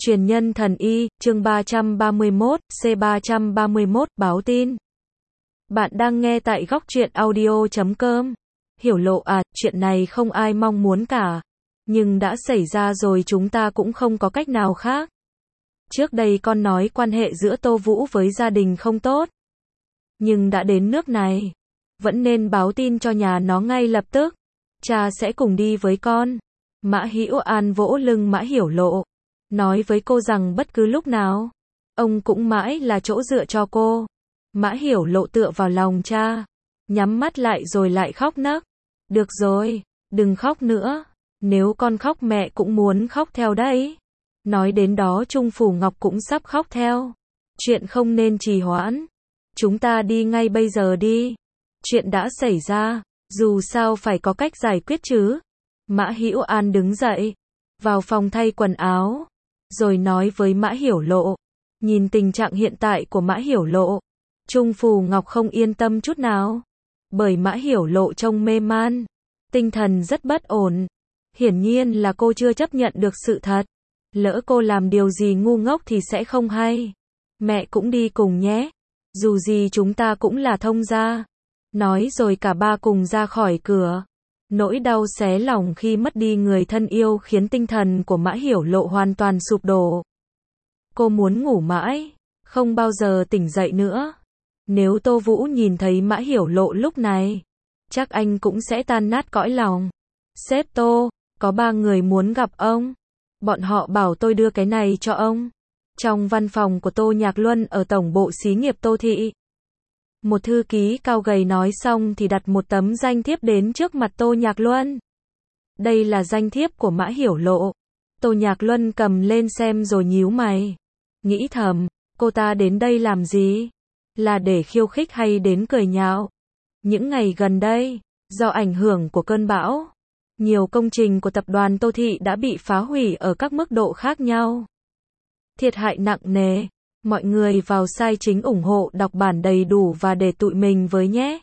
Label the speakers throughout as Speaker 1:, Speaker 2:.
Speaker 1: Truyền nhân thần y, chương 331, C331, báo tin. Bạn đang nghe tại góc truyện audio.com. Hiểu lộ à, chuyện này không ai mong muốn cả. Nhưng đã xảy ra rồi, chúng ta cũng không có cách nào khác. Trước đây con nói quan hệ giữa Tô Vũ với gia đình không tốt. Nhưng đã đến nước này, vẫn nên báo tin cho nhà nó ngay lập tức. Cha sẽ cùng đi với con. Mã Hữu An vỗ lưng Mã Hiểu Lộ, nói với cô rằng bất cứ lúc nào, ông cũng mãi là chỗ dựa cho cô. Mã Hiểu Lộ tựa vào lòng cha, nhắm mắt lại rồi lại khóc nấc. Được rồi, đừng khóc nữa. Nếu con khóc mẹ cũng muốn khóc theo đấy. Nói đến đó Trung Phủ Ngọc cũng sắp khóc theo. Chuyện không nên trì hoãn. Chúng ta đi ngay bây giờ đi. Chuyện đã xảy ra, dù sao phải có cách giải quyết chứ. Mã Hữu An đứng dậy, vào phòng thay quần áo, rồi nói với Mã Hiểu Lộ. Nhìn tình trạng hiện tại của Mã Hiểu Lộ, Trung Phù Ngọc không yên tâm chút nào. Bởi Mã Hiểu Lộ trông mê man, tinh thần rất bất ổn. Hiển nhiên là cô chưa chấp nhận được sự thật. Lỡ cô làm điều gì ngu ngốc thì sẽ không hay. Mẹ cũng đi cùng nhé. Dù gì chúng ta cũng là thông gia. Nói rồi cả ba cùng ra khỏi cửa. Nỗi đau xé lòng khi mất đi người thân yêu khiến tinh thần của Mã Hiểu Lộ hoàn toàn sụp đổ. Cô muốn ngủ mãi, không bao giờ tỉnh dậy nữa. Nếu Tô Vũ nhìn thấy Mã Hiểu Lộ lúc này, chắc anh cũng sẽ tan nát cõi lòng. Sếp Tô, có 3 người muốn gặp ông. Bọn họ bảo tôi đưa cái này cho ông. Trong văn phòng của Tô Nhạc Luân ở tổng bộ xí nghiệp Tô Thị. Một thư ký cao gầy nói xong thì đặt một tấm danh thiếp đến trước mặt Tô Nhạc Luân. Đây là danh thiếp của Mã Hiểu Lộ. Tô Nhạc Luân cầm lên xem rồi nhíu mày. Nghĩ thầm, cô ta đến đây làm gì? Là để khiêu khích hay đến cười nhạo? Những ngày gần đây, do ảnh hưởng của cơn bão, nhiều công trình của tập đoàn Tô Thị đã bị phá hủy ở các mức độ khác nhau. Thiệt hại nặng nề. Mọi người vào site chính ủng hộ đọc bản đầy đủ và để tụi mình với nhé.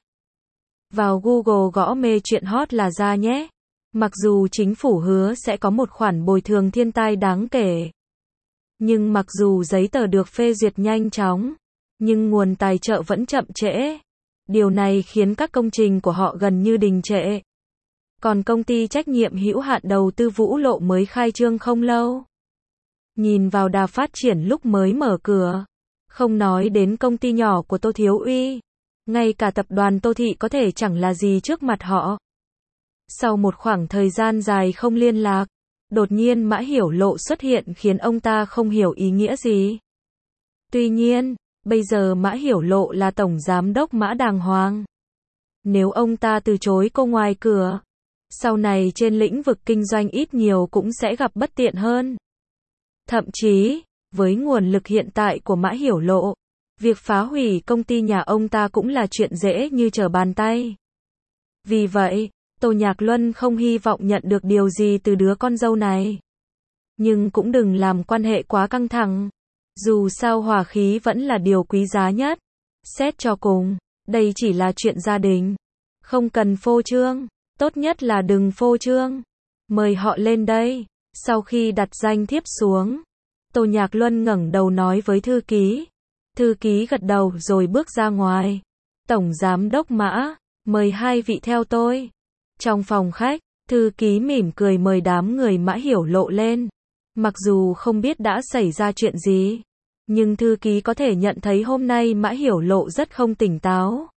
Speaker 1: Vào Google gõ mê chuyện hot là ra nhé. Mặc dù chính phủ hứa sẽ có một khoản bồi thường thiên tai đáng kể. Nhưng mặc dù giấy tờ được phê duyệt nhanh chóng, nhưng nguồn tài trợ vẫn chậm trễ. Điều này khiến các công trình của họ gần như đình trệ. Còn công ty trách nhiệm hữu hạn đầu tư Vũ Lộ mới khai trương không lâu. Nhìn vào đà phát triển lúc mới mở cửa. Không nói đến công ty nhỏ của Tô Thiếu Uy. Ngay cả tập đoàn Tô Thị có thể chẳng là gì trước mặt họ. Sau một khoảng thời gian dài không liên lạc, đột nhiên Mã Hiểu Lộ xuất hiện khiến ông ta không hiểu ý nghĩa gì. Tuy nhiên, bây giờ Mã Hiểu Lộ là tổng giám đốc Mã đàng hoàng. Nếu ông ta từ chối cô ngoài cửa, sau này trên lĩnh vực kinh doanh ít nhiều cũng sẽ gặp bất tiện hơn. Thậm chí, với nguồn lực hiện tại của Mã Hiểu Lộ, việc phá hủy công ty nhà ông ta cũng là chuyện dễ như trở bàn tay. Vì vậy, Tô Nhạc Luân không hy vọng nhận được điều gì từ đứa con dâu này. Nhưng cũng đừng làm quan hệ quá căng thẳng. Dù sao hòa khí vẫn là điều quý giá nhất. Xét cho cùng, đây chỉ là chuyện gia đình. Không cần phô trương, tốt nhất là đừng phô trương. Mời họ lên đây. Sau khi đặt danh thiếp xuống, Tô Nhạc Luân ngẩng đầu nói với thư ký. Thư ký gật đầu rồi bước ra ngoài. Tổng giám đốc Mã, mời 2 vị theo tôi. Trong phòng khách, thư ký mỉm cười mời đám người Mã Hiểu Lộ lên. Mặc dù không biết đã xảy ra chuyện gì, nhưng thư ký có thể nhận thấy hôm nay Mã Hiểu Lộ rất không tỉnh táo.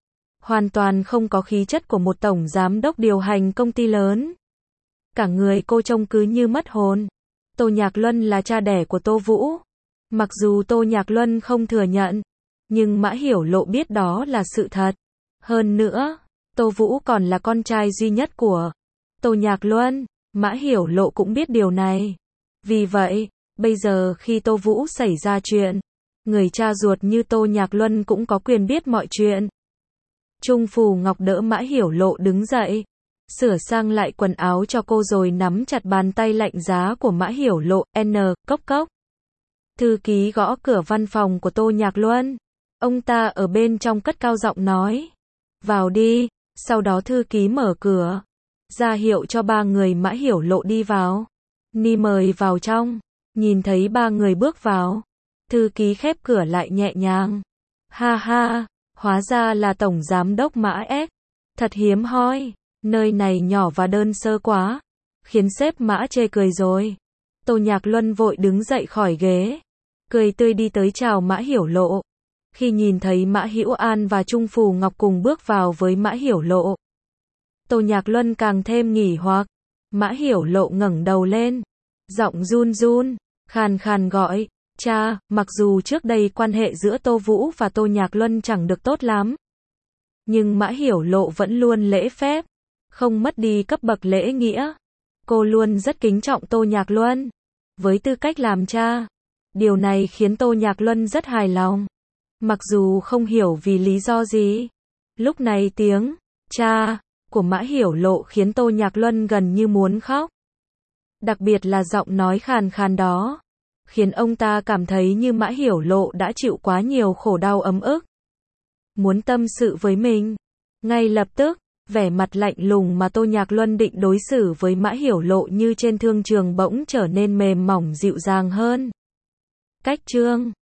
Speaker 1: Hoàn toàn không có khí chất của một tổng giám đốc điều hành công ty lớn. Cả người cô trông cứ như mất hồn. Tô Nhạc Luân là cha đẻ của Tô Vũ. Mặc dù Tô Nhạc Luân không thừa nhận, nhưng Mã Hiểu Lộ biết đó là sự thật. Hơn nữa, Tô Vũ còn là con trai duy nhất của Tô Nhạc Luân. Mã Hiểu Lộ cũng biết điều này. Vì vậy, bây giờ khi Tô Vũ xảy ra chuyện, người cha ruột như Tô Nhạc Luân cũng có quyền biết mọi chuyện. Trung Phù Ngọc đỡ Mã Hiểu Lộ đứng dậy, sửa sang lại quần áo cho cô rồi nắm chặt bàn tay lạnh giá của Mã Hiểu Lộ. Cốc cốc. Thư ký gõ cửa văn phòng của Tô Nhạc Luân. Ông ta ở bên trong cất cao giọng nói. Vào đi. Sau đó thư ký mở cửa, ra hiệu cho 3 người Mã Hiểu Lộ đi vào. Ni mời vào trong. Nhìn thấy ba người bước vào, thư ký khép cửa lại nhẹ nhàng. Ha ha, hóa ra là Tổng Giám đốc Mã S. Thật hiếm hoi, nơi này nhỏ và đơn sơ quá, khiến sếp Mã chê cười rồi. Tô Nhạc Luân vội đứng dậy khỏi ghế, cười tươi đi tới chào Mã Hiểu Lộ. Khi nhìn thấy Mã Hữu An và Trung Phù Ngọc cùng bước vào với Mã Hiểu Lộ, Tô Nhạc Luân càng thêm nghỉ hoặc. Mã Hiểu Lộ ngẩng đầu lên, giọng run run, khàn khàn gọi, cha. Mặc dù trước đây quan hệ giữa Tô Vũ và Tô Nhạc Luân chẳng được tốt lắm, nhưng Mã Hiểu Lộ vẫn luôn lễ phép, không mất đi cấp bậc lễ nghĩa. Cô luôn rất kính trọng Tô Nhạc Luân, với tư cách làm cha. Điều này khiến Tô Nhạc Luân rất hài lòng, mặc dù không hiểu vì lý do gì. Lúc này tiếng cha của Mã Hiểu Lộ khiến Tô Nhạc Luân gần như muốn khóc. Đặc biệt là giọng nói khàn khàn đó, khiến ông ta cảm thấy như Mã Hiểu Lộ đã chịu quá nhiều khổ đau ấm ức, muốn tâm sự với mình. Ngay lập tức, vẻ mặt lạnh lùng mà Tô Nhạc Luân định đối xử với Mã Hiểu Lộ như trên thương trường bỗng trở nên mềm mỏng dịu dàng hơn. Cách chương